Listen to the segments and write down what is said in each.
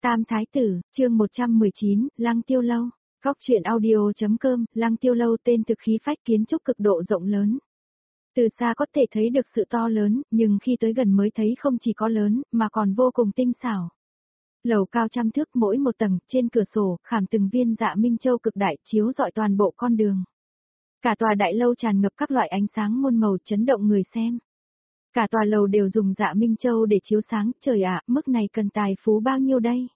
Tam Thái Tử, chương 119, Lăng Tiêu Lâu. Góc truyện audio.com, Lăng Tiêu Lâu tên thực khí phách kiến trúc cực độ rộng lớn. Từ xa có thể thấy được sự to lớn, nhưng khi tới gần mới thấy không chỉ có lớn, mà còn vô cùng tinh xảo. Lầu cao trăm thước mỗi một tầng, trên cửa sổ, khảm từng viên dạ minh châu cực đại chiếu rọi toàn bộ con đường. Cả tòa đại lâu tràn ngập các loại ánh sáng muôn màu chấn động người xem. Cả tòa lầu đều dùng dạ minh châu để chiếu sáng, trời ạ, mức này cần tài phú bao nhiêu đây?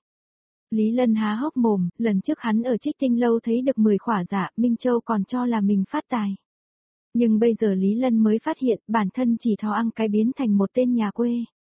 Lý Lân há hốc mồm, lần trước hắn ở Trích Tinh Lâu thấy được 10 khỏa dạ minh châu còn cho là mình phát tài. Nhưng bây giờ Lý Lân mới phát hiện bản thân chỉ thò ăn cái biến thành một tên nhà quê.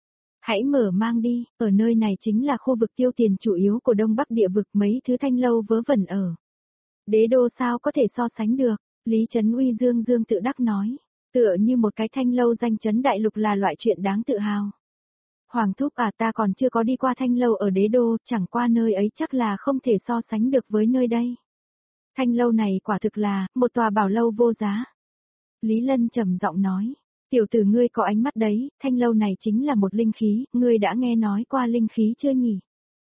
Hãy mở mang đi, ở nơi này chính là khu vực tiêu tiền chủ yếu của Đông Bắc địa vực, mấy thứ thanh lâu vớ vẩn ở. Đế đô sao có thể so sánh được, Lý Trấn Uy dương tự đắc nói, tựa như một cái thanh lâu danh chấn đại lục là loại chuyện đáng tự hào. Hoàng thúc à, ta còn chưa có đi qua thanh lâu ở đế đô, chẳng qua nơi ấy chắc là không thể so sánh được với nơi đây. Thanh lâu này quả thực là một tòa bảo lâu vô giá. Lý Lân trầm giọng nói, tiểu tử ngươi có ánh mắt đấy, thanh lâu này chính là một linh khí, ngươi đã nghe nói qua linh khí chưa nhỉ?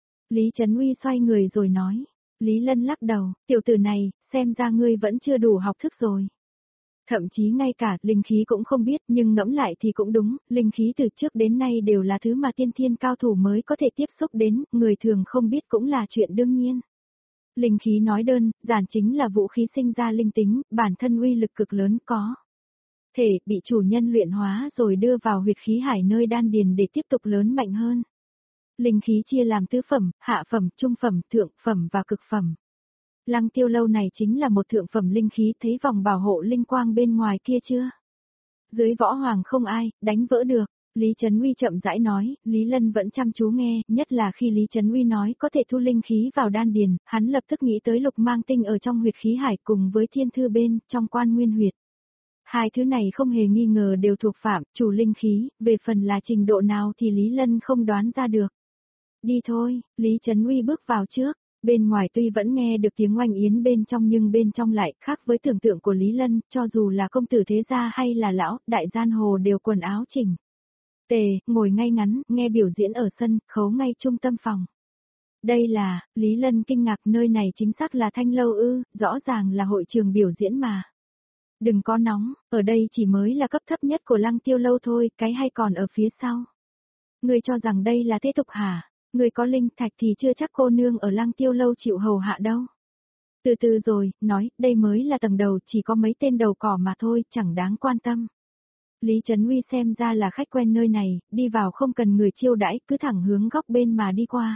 Lý Trấn Uy xoay người rồi nói, Lý Lân lắc đầu, tiểu tử này, xem ra ngươi vẫn chưa đủ học thức rồi. Thậm chí ngay cả linh khí cũng không biết, nhưng ngẫm lại thì cũng đúng, linh khí từ trước đến nay đều là thứ mà tiên thiên cao thủ mới có thể tiếp xúc đến, người thường không biết cũng là chuyện đương nhiên. Linh khí nói đơn giản chính là vũ khí sinh ra linh tính, bản thân uy lực cực lớn có thể bị chủ nhân luyện hóa rồi đưa vào huyệt khí hải nơi đan điền để tiếp tục lớn mạnh hơn. Linh khí chia làm tứ phẩm, hạ phẩm, trung phẩm, thượng phẩm và cực phẩm. Lăng Tiêu Lâu này chính là một thượng phẩm linh khí, thấy vòng bảo hộ linh quang bên ngoài kia chưa? Dưới võ hoàng không ai đánh vỡ được. Lý Trấn Uy chậm rãi nói, Lý Lân vẫn chăm chú nghe, nhất là khi Lý Trấn Uy nói có thể thu linh khí vào đan điền, hắn lập tức nghĩ tới lục mang tinh ở trong huyệt khí hải cùng với thiên thư bên trong quan nguyên huyệt. Hai thứ này không hề nghi ngờ đều thuộc phạm chủ linh khí, về phần là trình độ nào thì Lý Lân không đoán ra được. Đi thôi, Lý Trấn Uy bước vào trước. Bên ngoài tuy vẫn nghe được tiếng oanh yến bên trong nhưng bên trong lại khác với tưởng tượng của Lý Lân, cho dù là công tử thế gia hay là lão, đại gian hồ đều quần áo chỉnh tề, ngồi ngay ngắn, nghe biểu diễn ở sân, khấu ngay trung tâm phòng. Đây là, Lý Lân kinh ngạc, nơi này chính xác là thanh lâu ư, rõ ràng là hội trường biểu diễn mà. Đừng có nóng, ở đây chỉ mới là cấp thấp nhất của Lăng Tiêu Lâu thôi, cái hay còn ở phía sau. Ngươi cho rằng đây là thế tục hả? Người có linh thạch thì chưa chắc cô nương ở Lăng Tiêu Lâu chịu hầu hạ đâu. Từ từ rồi, nói, đây mới là tầng đầu, chỉ có mấy tên đầu cỏ mà thôi, chẳng đáng quan tâm. Lý Trấn Uy xem ra là khách quen nơi này, đi vào không cần người chiêu đãi, cứ thẳng hướng góc bên mà đi qua.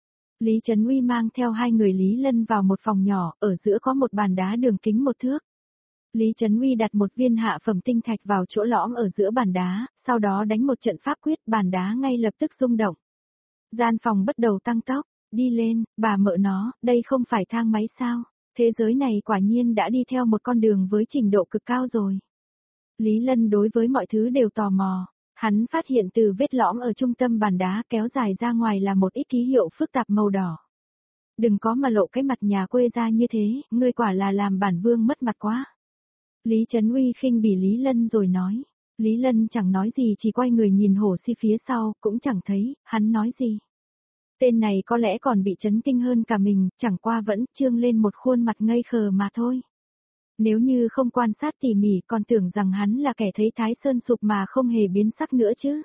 Lý Trấn Uy mang theo hai người Lý Lân vào một phòng nhỏ, ở giữa có một bàn đá đường kính 1 thước. Lý Trấn Uy đặt một viên hạ phẩm tinh thạch vào chỗ lõm ở giữa bàn đá, sau đó đánh một trận pháp quyết, bàn đá ngay lập tức rung động. Gian phòng bắt đầu tăng tốc, đi lên, bà mợ nó, đây không phải thang máy sao? Thế giới này quả nhiên đã đi theo một con đường với trình độ cực cao rồi. Lý Lân đối với mọi thứ đều tò mò, hắn phát hiện từ vết lõm ở trung tâm bàn đá kéo dài ra ngoài là một ít ký hiệu phức tạp màu đỏ. Đừng có mà lộ cái mặt nhà quê ra như thế, ngươi quả là làm bản vương mất mặt quá. Lý Trấn Uy khinh bỉ Lý Lân rồi nói. Lý Lân chẳng nói gì, chỉ quay người nhìn Hổ Si phía sau, cũng chẳng thấy hắn nói gì. Tên này có lẽ còn bị chấn kinh hơn cả mình, chẳng qua vẫn trương lên một khuôn mặt ngây khờ mà thôi. Nếu như không quan sát tỉ mỉ còn tưởng rằng hắn là kẻ thấy Thái Sơn sụp mà không hề biến sắc nữa chứ.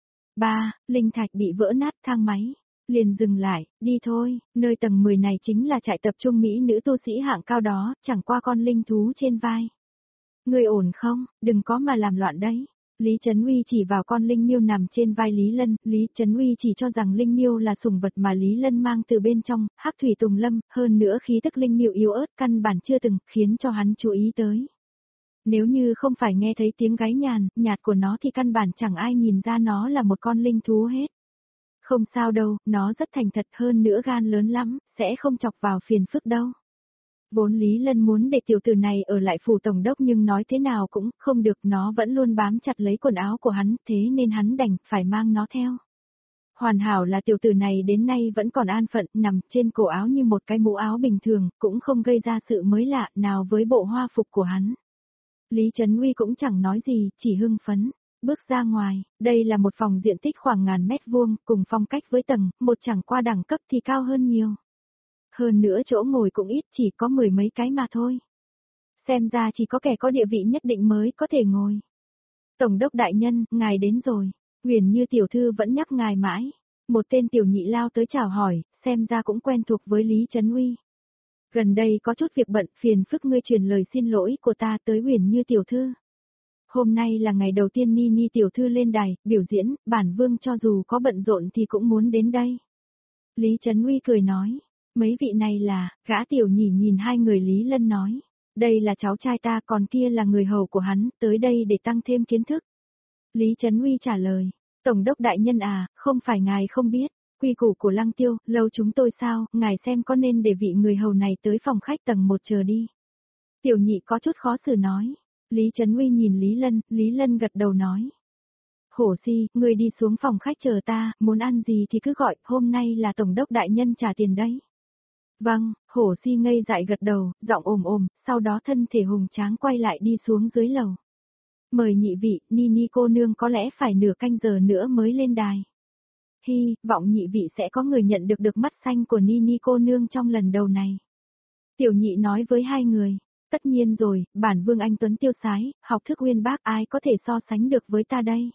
3. Linh thạch bị vỡ nát, thang máy. Liền dừng lại, đi thôi, nơi tầng 10 này chính là trại tập trung mỹ nữ tu sĩ hạng cao đó, chẳng qua con linh thú trên vai. Người ổn không, đừng có mà làm loạn đấy. Lý Trấn Uy chỉ vào con linh miêu nằm trên vai Lý Lân, Lý Trấn Uy chỉ cho rằng linh miêu là sủng vật mà Lý Lân mang từ bên trong, Hắc Thủy Tùng Lâm, hơn nữa khí tức linh miêu yếu ớt căn bản chưa từng khiến cho hắn chú ý tới. Nếu như không phải nghe thấy tiếng gáy nhạt của nó thì căn bản chẳng ai nhìn ra nó là một con linh thú hết. Không sao đâu, nó rất thành thật, hơn nữa gan lớn lắm, sẽ không chọc vào phiền phức đâu. Vốn Lý Lân muốn để tiểu tử này ở lại phủ tổng đốc nhưng nói thế nào cũng không được, nó vẫn luôn bám chặt lấy quần áo của hắn, thế nên hắn đành phải mang nó theo. Hoàn hảo là tiểu tử này đến nay vẫn còn an phận, nằm trên cổ áo như một cái mũ áo bình thường, cũng không gây ra sự mới lạ nào với bộ hoa phục của hắn. Lý Trấn Uy cũng chẳng nói gì, chỉ hưng phấn. Bước ra ngoài, đây là một phòng diện tích khoảng ngàn mét vuông, cùng phong cách với tầng, một chẳng qua đẳng cấp thì cao hơn nhiều. Hơn nữa chỗ ngồi cũng ít, chỉ có 10 mấy cái mà thôi. Xem ra chỉ có kẻ có địa vị nhất định mới có thể ngồi. Tổng đốc đại nhân, ngài đến rồi. Huyền Như tiểu thư vẫn nhắc ngài mãi. Một tên tiểu nhị lao tới chào hỏi, xem ra cũng quen thuộc với Lý Trấn Uy. Gần đây có chút việc bận, phiền phức ngươi truyền lời xin lỗi của ta tới Huyền Như tiểu thư. Hôm nay là ngày đầu tiên Nini tiểu thư lên đài, biểu diễn, bản vương cho dù có bận rộn thì cũng muốn đến đây. Lý Trấn Uy cười nói, mấy vị này là, gã tiểu nhị nhìn hai người Lý Lân nói. Đây là cháu trai ta, còn kia là người hầu của hắn, tới đây để tăng thêm kiến thức. Lý Trấn Uy trả lời, Tổng đốc đại nhân à, không phải ngài không biết, quy củ của Lăng Tiêu, lâu chúng tôi sao, ngài xem có nên để vị người hầu này tới phòng khách tầng 1 chờ đi. Tiểu nhị có chút khó xử nói. Lý Trấn Uy nhìn Lý Lân gật đầu nói. Hổ Si, người đi xuống phòng khách chờ ta, muốn ăn gì thì cứ gọi, hôm nay là Tổng đốc đại nhân trả tiền đấy. Vâng, Hổ Si ngây dại gật đầu, giọng ồm, sau đó thân thể hùng tráng quay lại đi xuống dưới lầu. Mời nhị vị, Nini cô nương có lẽ phải nửa canh giờ nữa mới lên đài. Hy vọng nhị vị sẽ có người nhận được mắt xanh của Nini cô nương trong lần đầu này. Tiểu nhị nói với hai người, tất nhiên rồi, bản vương anh tuấn tiêu sái, học thức uyên bác, ai có thể so sánh được với ta đây.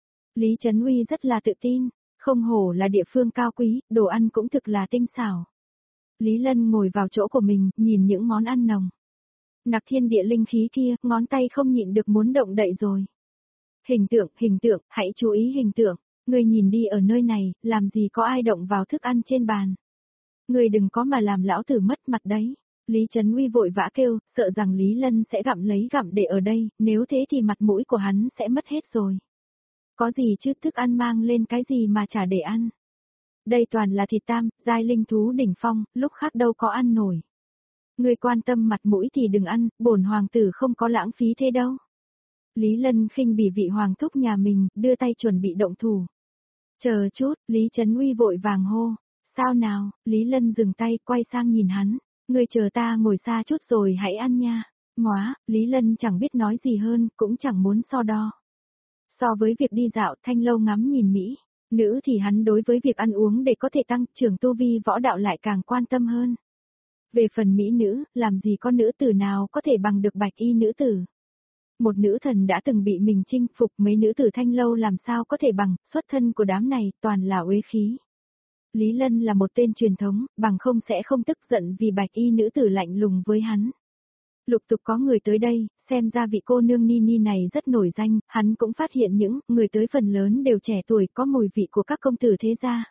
Lý Trấn Uy rất là tự tin, không hổ là địa phương cao quý, đồ ăn cũng thực là tinh xảo. Lý Lân ngồi vào chỗ của mình, nhìn những món ăn nồng nặc thiên địa linh khí kia, ngón tay không nhịn được muốn động đậy rồi. Hình tượng, hãy chú ý hình tượng, người nhìn đi, ở nơi này, làm gì có ai động vào thức ăn trên bàn. Người đừng có mà làm lão tử mất mặt đấy. Lý Trấn Uy vội vã kêu, sợ rằng Lý Lân sẽ gặm lấy gặm để ở đây, nếu thế thì mặt mũi của hắn sẽ mất hết rồi. Có gì chứ, thức ăn mang lên cái gì mà chả để ăn. Đây toàn là thịt tam, giai linh thú đỉnh phong, lúc khác đâu có ăn nổi. Người quan tâm mặt mũi thì đừng ăn, bổn hoàng tử không có lãng phí thế đâu. Lý Lân khinh bỉ vị hoàng thúc nhà mình, đưa tay chuẩn bị động thủ. Chờ chút, Lý Trấn Uy vội vàng hô. Sao nào, Lý Lân dừng tay, quay sang nhìn hắn. Ngươi chờ ta ngồi xa chút rồi hãy ăn nha. Móa, Lý Lân chẳng biết nói gì hơn, cũng chẳng muốn so đo. So với việc đi dạo, Thanh Lâu ngắm nhìn Mỹ, nữ thì hắn đối với việc ăn uống để có thể tăng trưởng tu vi võ đạo lại càng quan tâm hơn. Về phần mỹ nữ, làm gì có nữ tử nào có thể bằng được Bạch Y nữ tử. Một nữ thần đã từng bị mình chinh phục, mấy nữ tử Thanh Lâu làm sao có thể bằng, xuất thân của đám này toàn là uế khí. Lý Lân là một tên truyền thống, bằng không sẽ không tức giận vì Bạch Y nữ tử lạnh lùng với hắn. Lục tục có người tới đây, xem ra vị cô nương Nini này rất nổi danh, hắn cũng phát hiện những người tới phần lớn đều trẻ tuổi, có mùi vị của các công tử thế gia.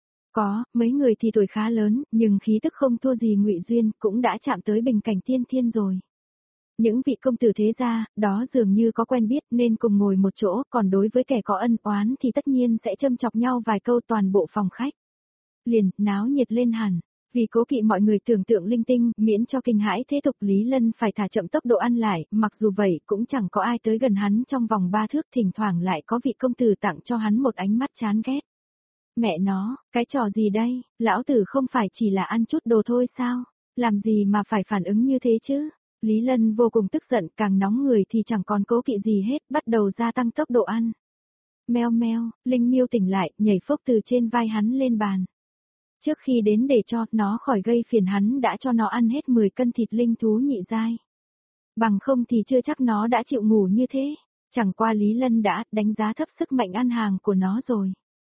Có, mấy người thì tuổi khá lớn, nhưng khí tức không thua gì Ngụy Duyên, cũng đã chạm tới bình cảnh tiên thiên rồi. Những vị công tử thế gia, đó dường như có quen biết nên cùng ngồi một chỗ, còn đối với kẻ có ân oán thì tất nhiên sẽ châm chọc nhau vài câu toàn bộ phòng khách. Liền, náo nhiệt lên hẳn. Vì cố kỵ mọi người tưởng tượng linh tinh, miễn cho kinh hãi thế tục Lý Lân phải thả chậm tốc độ ăn lại, mặc dù vậy cũng chẳng có ai tới gần hắn trong vòng 3 thước, thỉnh thoảng lại có vị công tử tặng cho hắn một ánh mắt chán ghét. Mẹ nó, cái trò gì đây, lão tử không phải chỉ là ăn chút đồ thôi sao, làm gì mà phải phản ứng như thế chứ. Lý Lân vô cùng tức giận, càng nóng người thì chẳng còn cố kỵ gì hết, bắt đầu gia tăng tốc độ ăn. Meo meo, Linh Miêu tỉnh lại, nhảy phốc từ trên vai hắn lên bàn. Trước khi đến để cho nó khỏi gây phiền hắn đã cho nó ăn hết 10 cân thịt linh thú nhị giai. Bằng không thì chưa chắc nó đã chịu ngủ như thế. Chẳng qua Lý Lân đã đánh giá thấp sức mạnh ăn hàng của nó rồi.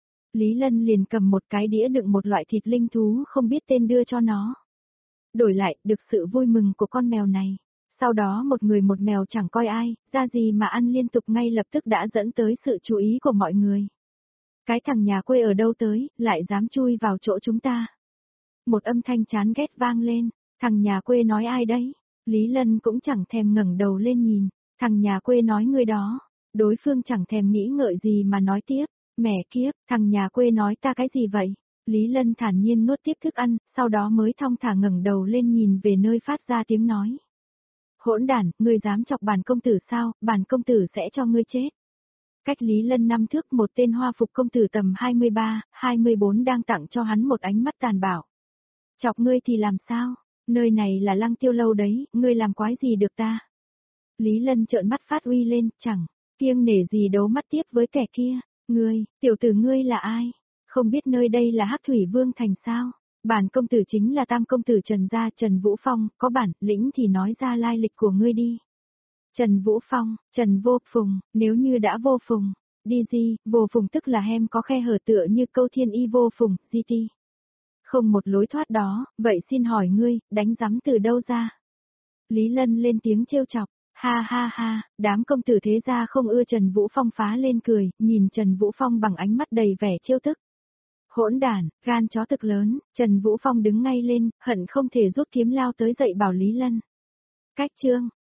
Lý Lân liền cầm một cái đĩa đựng một loại thịt linh thú không biết tên đưa cho nó. Đổi lại, được sự vui mừng của con mèo này. Sau đó một người một mèo chẳng coi ai, ra gì mà ăn liên tục ngay lập tức đã dẫn tới sự chú ý của mọi người. Cái thằng nhà quê ở đâu tới, lại dám chui vào chỗ chúng ta. Một âm thanh chán ghét vang lên, thằng nhà quê nói ai đấy? Lý Lân cũng chẳng thèm ngẩng đầu lên nhìn, thằng nhà quê nói người đó. Đối phương chẳng thèm nghĩ ngợi gì mà nói tiếp, mẹ kiếp, thằng nhà quê nói ta cái gì vậy? Lý Lân thản nhiên nuốt tiếp thức ăn, sau đó mới thong thả ngẩng đầu lên nhìn về nơi phát ra tiếng nói. Hỗn đản, ngươi dám chọc bản công tử sao, bản công tử sẽ cho ngươi chết. Cách Lý Lân 5 thước một tên hoa phục công tử tầm 23, 24 đang tặng cho hắn một ánh mắt tàn bạo. Chọc ngươi thì làm sao, nơi này là Lăng Tiêu lâu đấy, ngươi làm quái gì được ta. Lý Lân trợn mắt phát uy lên, chẳng, kiêng nể gì đấu mắt tiếp với kẻ kia, ngươi, tiểu tử ngươi là ai? Không biết nơi đây là Hắc Thủy Vương thành sao? Bản công tử chính là Tam công tử Trần gia, Trần Vũ Phong, có bản lĩnh thì nói ra lai lịch của ngươi đi. Trần Vũ Phong, Trần Vô Phùng, nếu như đã vô phùng, đi gì, vô phùng tức là hem có khe hở tựa như câu thiên y vô phùng, GT. Không một lối thoát đó, vậy xin hỏi ngươi, đánh giấm từ đâu ra? Lý Lân lên tiếng trêu chọc, ha ha ha, đám công tử thế gia không ưa Trần Vũ Phong phá lên cười, nhìn Trần Vũ Phong bằng ánh mắt đầy vẻ trêu tức. Hỗn đản, gan chó thực lớn, Trần Vũ Phong đứng ngay lên, hận không thể rút kiếm lao tới dậy bảo Lý Lân. Cách chương,